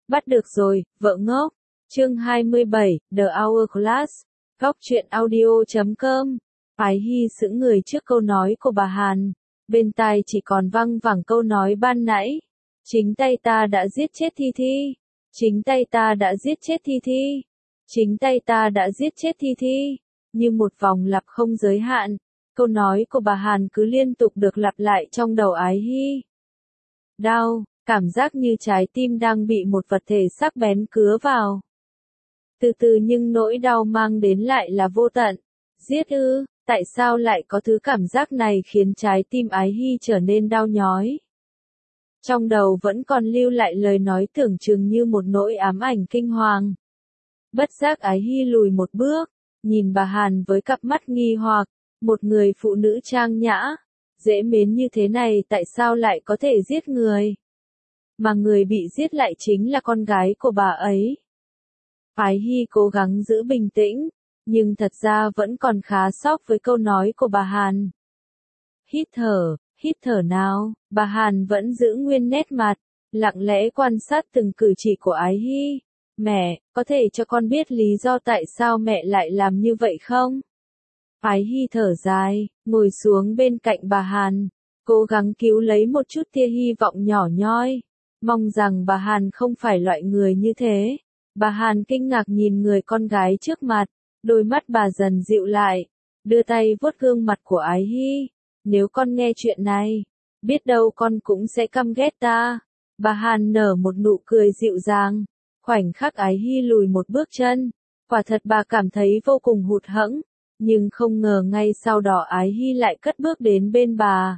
Bắt được rồi, vợ ngốc. Chương 27, The Hourglass. Góc truyện audio.com. Ái Hy sững người trước câu nói của bà Hàn. Bên tai chỉ còn văng vẳng câu nói ban nãy. Chính tay ta đã giết chết Thi Thi. Chính tay ta đã giết chết Thi Thi. Chính tay ta đã giết chết Thi Thi. Như một vòng lặp không giới hạn. Câu nói của bà Hàn cứ liên tục được lặp lại trong đầu Ái Hy. Đau, cảm giác như trái tim đang bị một vật thể sắc bén cứa vào. Từ từ nhưng nỗi đau mang đến lại là vô tận. Giết ư, tại sao lại có thứ cảm giác này khiến trái tim Ái Hy trở nên đau nhói? Trong đầu vẫn còn lưu lại lời nói tưởng chừng như một nỗi ám ảnh kinh hoàng. Bất giác Ái Hy lùi một bước, nhìn bà Hàn với cặp mắt nghi hoặc, một người phụ nữ trang nhã, dễ mến như thế này tại sao lại có thể giết người? Mà người bị giết lại chính là con gái của bà ấy. Ái Hy cố gắng giữ bình tĩnh, nhưng thật ra vẫn còn khá sốc với câu nói của bà Hàn. Hít thở nào, bà Hàn vẫn giữ nguyên nét mặt, lặng lẽ quan sát từng cử chỉ của Ái Hy. Mẹ, có thể cho con biết lý do tại sao mẹ lại làm như vậy không? Ái Hy thở dài, ngồi xuống bên cạnh bà Hàn, cố gắng cứu lấy một chút tia hy vọng nhỏ nhoi. Mong rằng bà Hàn không phải loại người như thế. Bà Hàn kinh ngạc nhìn người con gái trước mặt, đôi mắt bà dần dịu lại, đưa tay vuốt gương mặt của Ái Hy. Nếu con nghe chuyện này, biết đâu con cũng sẽ căm ghét ta. Bà Hàn nở một nụ cười dịu dàng, khoảnh khắc Ái Hy lùi một bước chân. Quả thật bà cảm thấy vô cùng hụt hẫng, nhưng không ngờ ngay sau đó Ái Hy lại cất bước đến bên bà.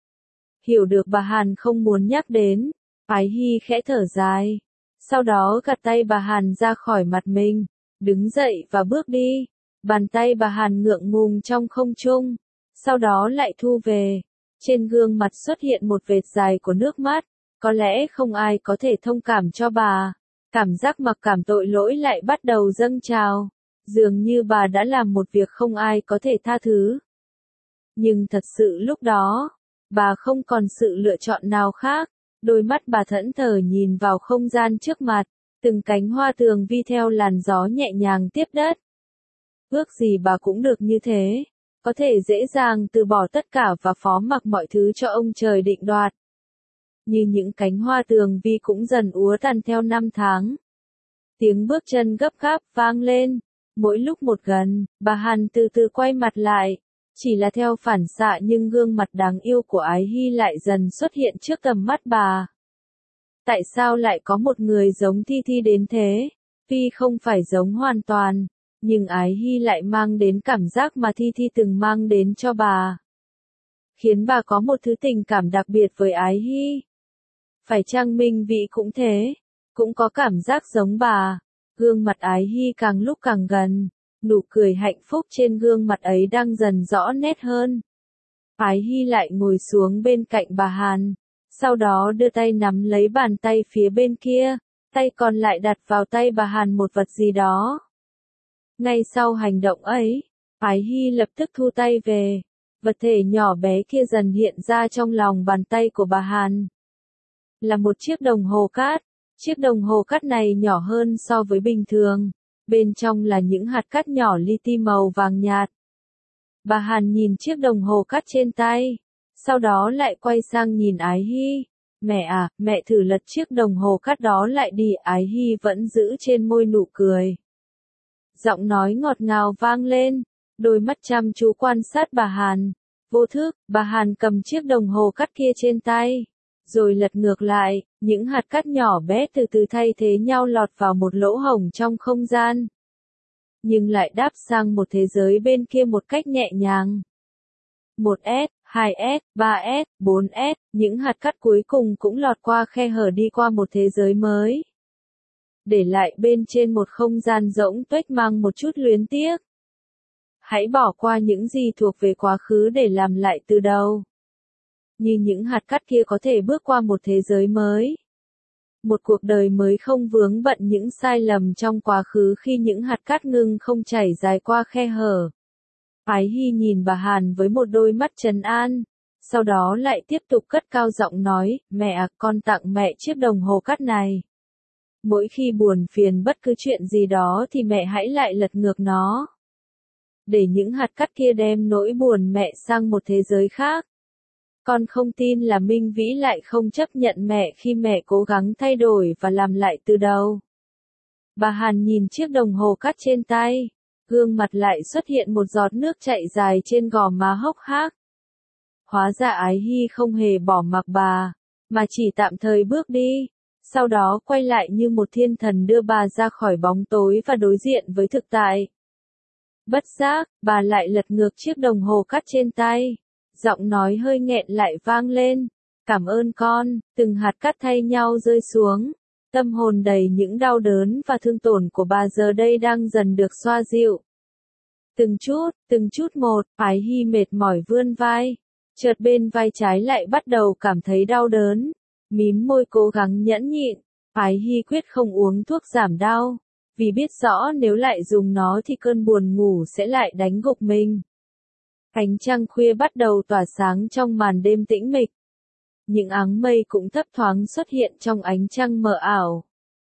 Hiểu được bà Hàn không muốn nhắc đến, Ái Hy khẽ thở dài. Sau đó gạt tay bà Hàn ra khỏi mặt mình, đứng dậy và bước đi. Bàn tay bà Hàn ngượng ngùng trong không trung, sau đó lại thu về. Trên gương mặt xuất hiện một vệt dài của nước mắt, có lẽ không ai có thể thông cảm cho bà. Cảm giác mặc cảm tội lỗi lại bắt đầu dâng trào, dường như bà đã làm một việc không ai có thể tha thứ. Nhưng thật sự lúc đó, bà không còn sự lựa chọn nào khác. Đôi mắt bà thẫn thờ nhìn vào không gian trước mặt, từng cánh hoa tường vi theo làn gió nhẹ nhàng tiếp đất. Ước gì bà cũng được như thế, có thể dễ dàng từ bỏ tất cả và phó mặc mọi thứ cho ông trời định đoạt. Như những cánh hoa tường vi cũng dần úa tàn theo năm tháng. Tiếng bước chân gấp gáp vang lên, mỗi lúc một gần, bà Hàn từ từ quay mặt lại. Chỉ là theo phản xạ nhưng gương mặt đáng yêu của Ái Hy lại dần xuất hiện trước tầm mắt bà. Tại sao lại có một người giống Thi Thi đến thế? Tuy không phải giống hoàn toàn, nhưng Ái Hy lại mang đến cảm giác mà Thi Thi từng mang đến cho bà. Khiến bà có một thứ tình cảm đặc biệt với Ái Hy. Phải chăng Minh Vĩ cũng thế? Cũng có cảm giác giống bà. Gương mặt Ái Hy càng lúc càng gần. Nụ cười hạnh phúc trên gương mặt ấy đang dần rõ nét hơn. Ái Hy lại ngồi xuống bên cạnh bà Hàn, sau đó đưa tay nắm lấy bàn tay phía bên kia, tay còn lại đặt vào tay bà Hàn một vật gì đó. Ngay sau hành động ấy, Ái Hy lập tức thu tay về, vật thể nhỏ bé kia dần hiện ra trong lòng bàn tay của bà Hàn. Là một chiếc đồng hồ cát, chiếc đồng hồ cát này nhỏ hơn so với bình thường. Bên trong là những hạt cát nhỏ li ti màu vàng nhạt. Bà Hàn nhìn chiếc đồng hồ cát trên tay, sau đó lại quay sang nhìn Ái Hy. Mẹ à, mẹ thử lật chiếc đồng hồ cát đó lại đi. Ái Hy vẫn giữ trên môi nụ cười. Giọng nói ngọt ngào vang lên, đôi mắt chăm chú quan sát bà Hàn. Vô thức, bà Hàn cầm chiếc đồng hồ cát kia trên tay, rồi lật ngược lại, những hạt cát nhỏ bé từ từ thay thế nhau lọt vào một lỗ hổng trong không gian. Nhưng lại đáp sang một thế giới bên kia một cách nhẹ nhàng. 1S, 2S, 3S, 4S, những hạt cát cuối cùng cũng lọt qua khe hở đi qua một thế giới mới. Để lại bên trên một không gian rỗng tuếch mang một chút luyến tiếc. Hãy bỏ qua những gì thuộc về quá khứ để làm lại từ đầu. Như những hạt cát kia có thể bước qua một thế giới mới. Một cuộc đời mới không vướng bận những sai lầm trong quá khứ khi những hạt cát ngưng không chảy dài qua khe hở. Ái Hy nhìn bà Hàn với một đôi mắt trấn an, sau đó lại tiếp tục cất cao giọng nói, mẹ à, con tặng mẹ chiếc đồng hồ cát này. Mỗi khi buồn phiền bất cứ chuyện gì đó thì mẹ hãy lại lật ngược nó. Để những hạt cát kia đem nỗi buồn mẹ sang một thế giới khác. Con không tin là Minh Vĩ lại không chấp nhận mẹ khi mẹ cố gắng thay đổi và làm lại từ đầu. Bà Hàn nhìn chiếc đồng hồ cát trên tay, gương mặt lại xuất hiện một giọt nước chảy dài trên gò má hốc hác. Hóa ra Ái Hy không hề bỏ mặc bà, mà chỉ tạm thời bước đi, sau đó quay lại như một thiên thần đưa bà ra khỏi bóng tối và đối diện với thực tại. Bất giác, bà lại lật ngược chiếc đồng hồ cát trên tay, giọng nói hơi nghẹn lại vang lên, cảm ơn con, từng hạt cát thay nhau rơi xuống. Tâm hồn đầy những đau đớn và thương tổn của bà giờ đây đang dần được xoa dịu. Từng chút một, Ái Hy mệt mỏi vươn vai. Chợt bên vai trái lại bắt đầu cảm thấy đau đớn. Mím môi cố gắng nhẫn nhịn. Ái Hy quyết không uống thuốc giảm đau. Vì biết rõ nếu lại dùng nó thì cơn buồn ngủ sẽ lại đánh gục mình. Ánh trăng khuya bắt đầu tỏa sáng trong màn đêm tĩnh mịch. Những áng mây cũng thấp thoáng xuất hiện trong ánh trăng mờ ảo.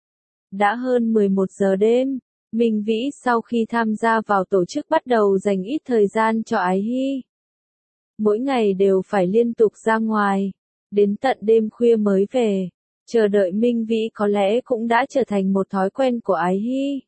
Đã hơn 11 giờ đêm, Minh Vĩ sau khi tham gia vào tổ chức bắt đầu dành ít thời gian cho Ái Hy. Mỗi ngày đều phải liên tục ra ngoài, đến tận đêm khuya mới về. Chờ đợi Minh Vĩ có lẽ cũng đã trở thành một thói quen của Ái Hy.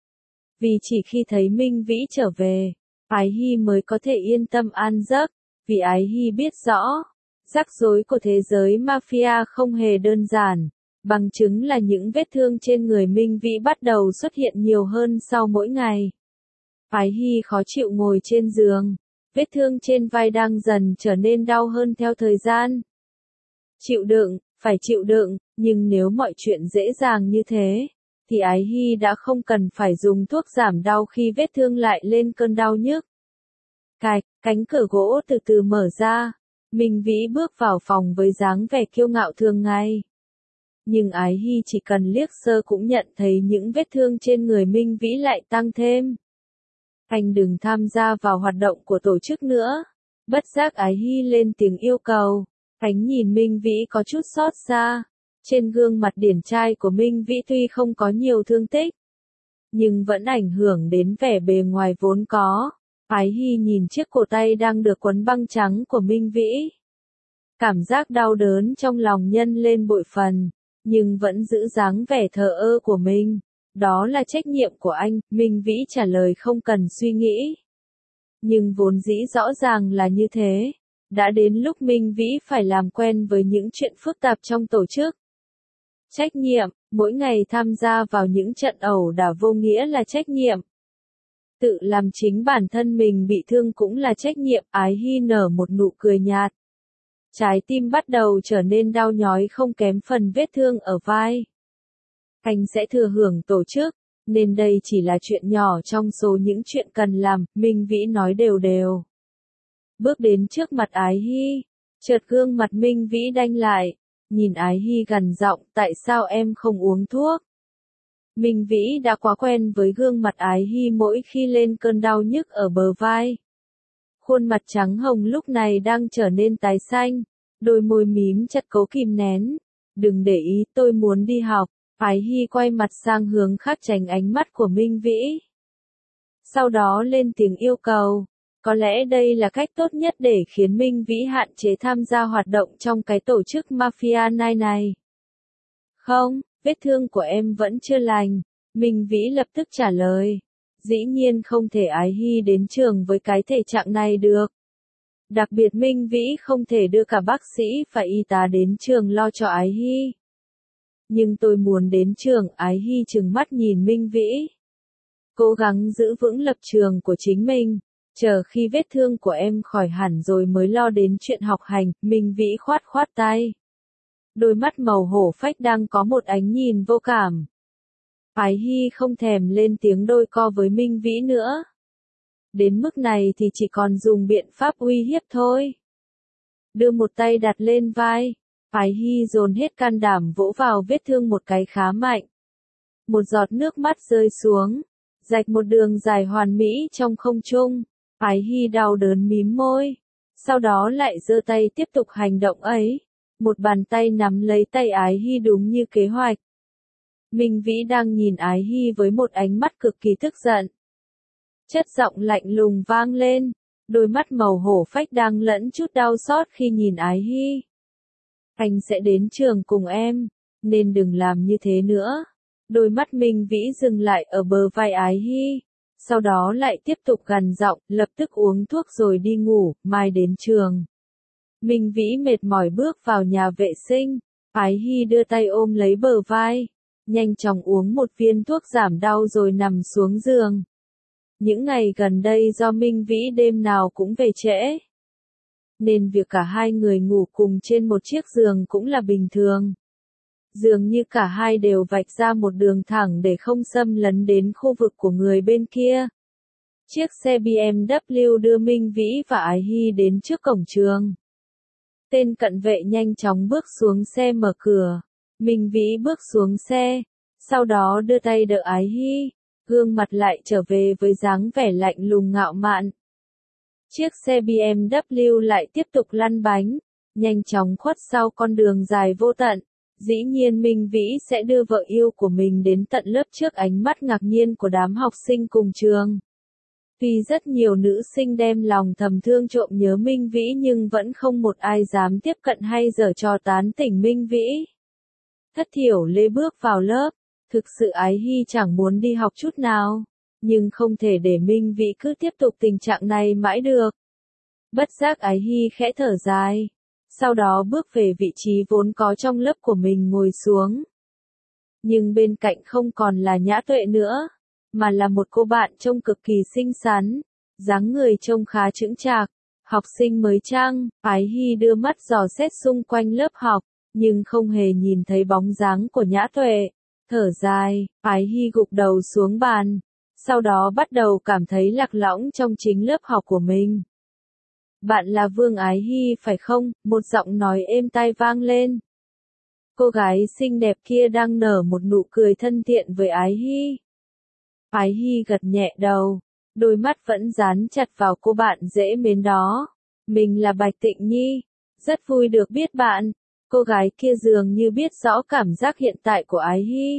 Vì chỉ khi thấy Minh Vĩ trở về, Ái Hy mới có thể yên tâm an giấc, vì Ái Hy biết rõ, rắc rối của thế giới mafia không hề đơn giản, bằng chứng là những vết thương trên người Minh Vĩ bắt đầu xuất hiện nhiều hơn sau mỗi ngày. Ái Hy khó chịu ngồi trên giường, vết thương trên vai đang dần trở nên đau hơn theo thời gian. Chịu đựng, phải chịu đựng, nhưng nếu mọi chuyện dễ dàng như thế, thì Ái Hy đã không cần phải dùng thuốc giảm đau khi vết thương lại lên cơn đau nhức. Cạch, cánh cửa gỗ từ từ mở ra, Minh Vĩ bước vào phòng với dáng vẻ kiêu ngạo thường ngày. Nhưng Ái Hy chỉ cần liếc sơ cũng nhận thấy những vết thương trên người Minh Vĩ lại tăng thêm. Anh đừng tham gia vào hoạt động của tổ chức nữa. Bất giác Ái Hy lên tiếng yêu cầu. Ánh nhìn Minh Vĩ có chút xót xa. Trên gương mặt điển trai của Minh Vĩ tuy không có nhiều thương tích, nhưng vẫn ảnh hưởng đến vẻ bề ngoài vốn có. Ái Hy nhìn chiếc cổ tay đang được quấn băng trắng của Minh Vĩ. Cảm giác đau đớn trong lòng nhân lên bội phần, nhưng vẫn giữ dáng vẻ thờ ơ của mình. Đó là trách nhiệm của anh, Minh Vĩ trả lời không cần suy nghĩ. Nhưng vốn dĩ rõ ràng là như thế. Đã đến lúc Minh Vĩ phải làm quen với những chuyện phức tạp trong tổ chức. Trách nhiệm, mỗi ngày tham gia vào những trận ẩu đả vô nghĩa là trách nhiệm. Tự làm chính bản thân mình bị thương cũng là trách nhiệm. Ái Hy nở một nụ cười nhạt. Trái tim bắt đầu trở nên đau nhói không kém phần vết thương ở vai. Anh sẽ thừa hưởng tổ chức, nên đây chỉ là chuyện nhỏ trong số những chuyện cần làm, Minh Vĩ nói đều đều. Bước đến trước mặt Ái Hy, chợt gương mặt Minh Vĩ đanh lại, nhìn Ái Hy gằn giọng, tại sao em không uống thuốc? Minh Vĩ đã quá quen với gương mặt Ái Hy mỗi khi lên cơn đau nhức ở bờ vai. Khuôn mặt trắng hồng lúc này đang trở nên tái xanh, đôi môi mím chặt cố kìm nén. Đừng để ý, tôi muốn đi học. Ái Hy quay mặt sang hướng khác tránh ánh mắt của Minh Vĩ. Sau đó lên tiếng yêu cầu. Có lẽ đây là cách tốt nhất để khiến Minh Vĩ hạn chế tham gia hoạt động trong cái tổ chức Mafia Night này. Không, vết thương của em vẫn chưa lành. Minh Vĩ lập tức trả lời. Dĩ nhiên không thể Ái Hy đến trường với cái thể trạng này được. Đặc biệt Minh Vĩ không thể đưa cả bác sĩ và y tá đến trường lo cho Ái Hy. Nhưng tôi muốn đến trường. Ái Hy trừng mắt nhìn Minh Vĩ. Cố gắng giữ vững lập trường của chính mình. Chờ khi vết thương của em khỏi hẳn rồi mới lo đến chuyện học hành. Minh Vĩ khoát khoát tay. Đôi mắt màu hổ phách đang có một ánh nhìn vô cảm. Ái Hy không thèm lên tiếng đôi co với Minh Vĩ nữa. Đến mức này thì chỉ còn dùng biện pháp uy hiếp thôi. Đưa một tay đặt lên vai. Ái Hy dồn hết can đảm vỗ vào vết thương một cái khá mạnh. Một giọt nước mắt rơi xuống, rạch một đường dài hoàn mỹ trong không trung. Ái Hy đau đớn mím môi. Sau đó lại giơ tay tiếp tục hành động ấy. Một bàn tay nắm lấy tay Ái Hy đúng như kế hoạch. Minh Vĩ đang nhìn Ái Hy với một ánh mắt cực kỳ tức giận. Chất giọng lạnh lùng vang lên, đôi mắt màu hổ phách đang lẫn chút đau xót khi nhìn Ái Hy. Anh sẽ đến trường cùng em, nên đừng làm như thế nữa. Đôi mắt Minh Vĩ dừng lại ở bờ vai Ái Hy, sau đó lại tiếp tục gằn giọng, lập tức uống thuốc rồi đi ngủ, mai đến trường. Minh Vĩ mệt mỏi bước vào nhà vệ sinh, Ái Hy đưa tay ôm lấy bờ vai, nhanh chóng uống một viên thuốc giảm đau rồi nằm xuống giường. Những ngày gần đây do Minh Vĩ đêm nào cũng về trễ, nên việc cả hai người ngủ cùng trên một chiếc giường cũng là bình thường. Dường như cả hai đều vạch ra một đường thẳng để không xâm lấn đến khu vực của người bên kia. Chiếc xe BMW đưa Minh Vĩ và Ái Hy đến trước cổng trường. Tên cận vệ nhanh chóng bước xuống xe mở cửa. Minh Vĩ bước xuống xe, sau đó đưa tay đỡ Ái Hy, gương mặt lại trở về với dáng vẻ lạnh lùng ngạo mạn. Chiếc xe BMW lại tiếp tục lăn bánh, nhanh chóng khuất sau con đường dài vô tận. Dĩ nhiên Minh Vĩ sẽ đưa vợ yêu của mình đến tận lớp trước ánh mắt ngạc nhiên của đám học sinh cùng trường. Tuy rất nhiều nữ sinh đem lòng thầm thương trộm nhớ Minh Vĩ nhưng vẫn không một ai dám tiếp cận hay giở trò tán tỉnh Minh Vĩ. Thất Thiểu Lê bước vào lớp, thực sự Ái Hy chẳng muốn đi học chút nào, nhưng không thể để Minh Vĩ cứ tiếp tục tình trạng này mãi được. Bất giác Ái Hy khẽ thở dài, sau đó bước về vị trí vốn có trong lớp của mình ngồi xuống. Nhưng bên cạnh không còn là Nhã Tuệ nữa, mà là một cô bạn trông cực kỳ xinh xắn, dáng người trông khá chững chạc, học sinh mới chăng. Ái Hy đưa mắt dò xét xung quanh lớp học, nhưng không hề nhìn thấy bóng dáng của Nhã Tuệ. Thở dài, Ái Hy gục đầu xuống bàn, sau đó bắt đầu cảm thấy lạc lõng trong chính lớp học của mình. Bạn là Vương Ái Hy phải không? Một giọng nói êm tai vang lên. Cô gái xinh đẹp kia đang nở một nụ cười thân thiện với Ái Hy. Ái Hy gật nhẹ đầu, đôi mắt vẫn dán chặt vào cô bạn dễ mến đó. Mình là Bạch Tịnh Nhi, rất vui được biết bạn. Cô gái kia dường như biết rõ cảm giác hiện tại của Ái Hy.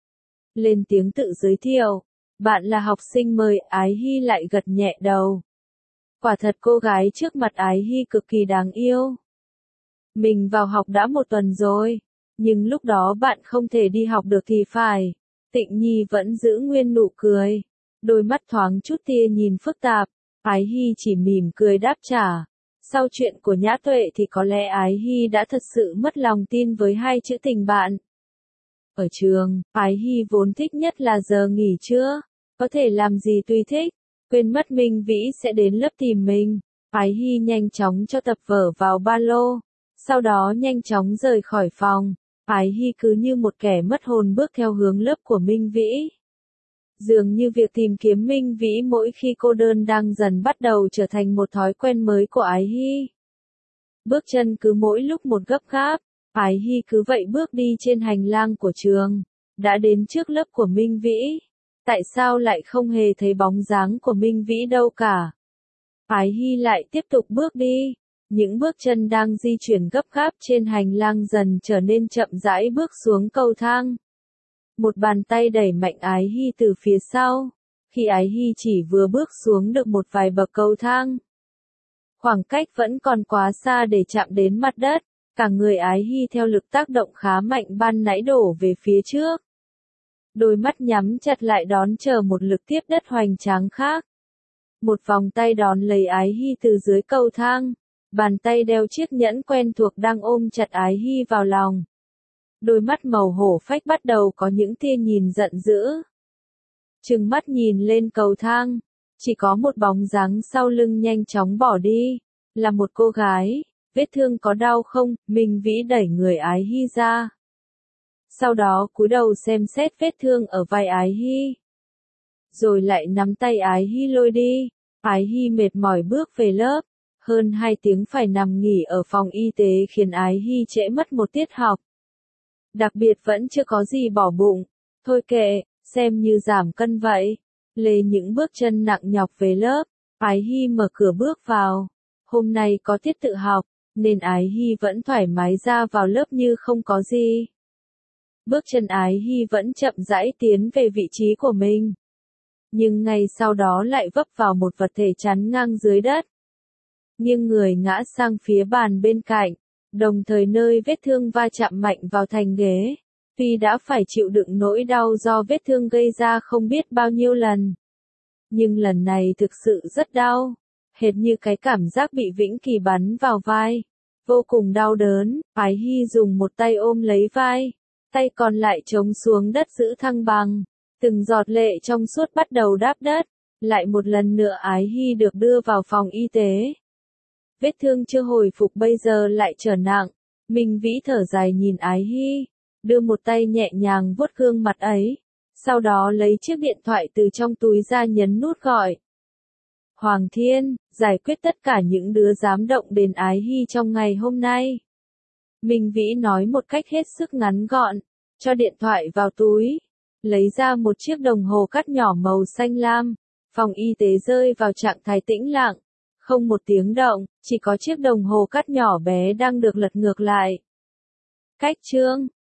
Lên tiếng tự giới thiệu, bạn là học sinh mới. Ái Hy lại gật nhẹ đầu. Quả thật cô gái trước mặt Ái Hy cực kỳ đáng yêu. Mình vào học đã 1 tuần rồi, nhưng lúc đó bạn không thể đi học được thì phải. Tịnh Nhi vẫn giữ nguyên nụ cười, đôi mắt thoáng chút tia nhìn phức tạp. Ái Hy chỉ mỉm cười đáp trả. Sau chuyện của Nhã Tuệ thì có lẽ Ái Hy đã thật sự mất lòng tin với 2 chữ tình bạn. Ở trường, Ái Hy vốn thích nhất là giờ nghỉ trưa, có thể làm gì tùy thích, quên mất Minh Vĩ sẽ đến lớp tìm mình. Ái Hy nhanh chóng cho tập vở vào ba lô, sau đó nhanh chóng rời khỏi phòng. Ái Hy cứ như một kẻ mất hồn bước theo hướng lớp của Minh Vĩ. Dường như việc tìm kiếm Minh Vĩ mỗi khi cô đơn đang dần bắt đầu trở thành một thói quen mới của Ái Hy. Bước chân cứ mỗi lúc một gấp gáp, Ái Hy cứ vậy bước đi trên hành lang của trường, đã đến trước lớp của Minh Vĩ. Tại sao lại không hề thấy bóng dáng của Minh Vĩ đâu cả? Ái Hy lại tiếp tục bước đi. Những bước chân đang di chuyển gấp gáp trên hành lang dần trở nên chậm rãi bước xuống cầu thang. Một bàn tay đẩy mạnh Ái Hy từ phía sau, khi Ái Hy chỉ vừa bước xuống được một vài bậc cầu thang. Khoảng cách vẫn còn quá xa để chạm đến mặt đất, cả người Ái Hy theo lực tác động khá mạnh ban nãy đổ về phía trước. Đôi mắt nhắm chặt lại đón chờ một lực tiếp đất hoành tráng khác. Một vòng tay đón lấy Ái Hy từ dưới cầu thang. Bàn tay đeo chiếc nhẫn quen thuộc đang ôm chặt Ái Hy vào lòng. Đôi mắt màu hổ phách bắt đầu có những tia nhìn giận dữ. Trừng mắt nhìn lên cầu thang, chỉ có một bóng dáng sau lưng nhanh chóng bỏ đi, là một cô gái. Vết thương có đau không? Minh Vĩ đẩy người Ái Hy ra. Sau đó cúi đầu xem xét vết thương ở vai Ái Hy. Rồi lại nắm tay Ái Hy lôi đi. Ái Hy mệt mỏi bước về lớp. Hơn 2 tiếng phải nằm nghỉ ở phòng y tế khiến Ái Hy trễ mất một tiết học. Đặc biệt vẫn chưa có gì bỏ bụng. Thôi kệ, xem như giảm cân vậy. Lê những bước chân nặng nhọc về lớp. Ái Hy mở cửa bước vào. Hôm nay có tiết tự học, nên Ái Hy vẫn thoải mái ra vào lớp như không có gì. Bước chân Ái Hy vẫn chậm rãi tiến về vị trí của mình. Nhưng ngay sau đó lại vấp vào một vật thể chắn ngang dưới đất. Nhưng người ngã sang phía bàn bên cạnh, đồng thời nơi vết thương va chạm mạnh vào thành ghế. Tuy đã phải chịu đựng nỗi đau do vết thương gây ra không biết bao nhiêu lần. Nhưng lần này thực sự rất đau, hệt như cái cảm giác bị vĩnh kỳ bắn vào vai. Vô cùng đau đớn, Ái Hy dùng một tay ôm lấy vai, tay còn lại chống xuống đất giữ thăng bằng. Từng giọt lệ trong suốt bắt đầu đáp đất. Lại một lần nữa Ái Hy được đưa vào phòng y tế. Vết thương chưa hồi phục bây giờ lại trở nặng. Minh Vĩ thở dài nhìn Ái Hy, đưa một tay nhẹ nhàng vuốt gương mặt ấy. Sau đó lấy chiếc điện thoại từ trong túi ra nhấn nút gọi. Hoàng Thiên, giải quyết tất cả những đứa dám động đến Ái Hy trong ngày hôm nay. Minh Vĩ nói một cách hết sức ngắn gọn, cho điện thoại vào túi. Lấy ra một chiếc đồng hồ cắt nhỏ màu xanh lam. Phòng y tế rơi vào trạng thái tĩnh lặng. Không một tiếng động, chỉ có chiếc đồng hồ cắt nhỏ bé đang được lật ngược lại. Cách chương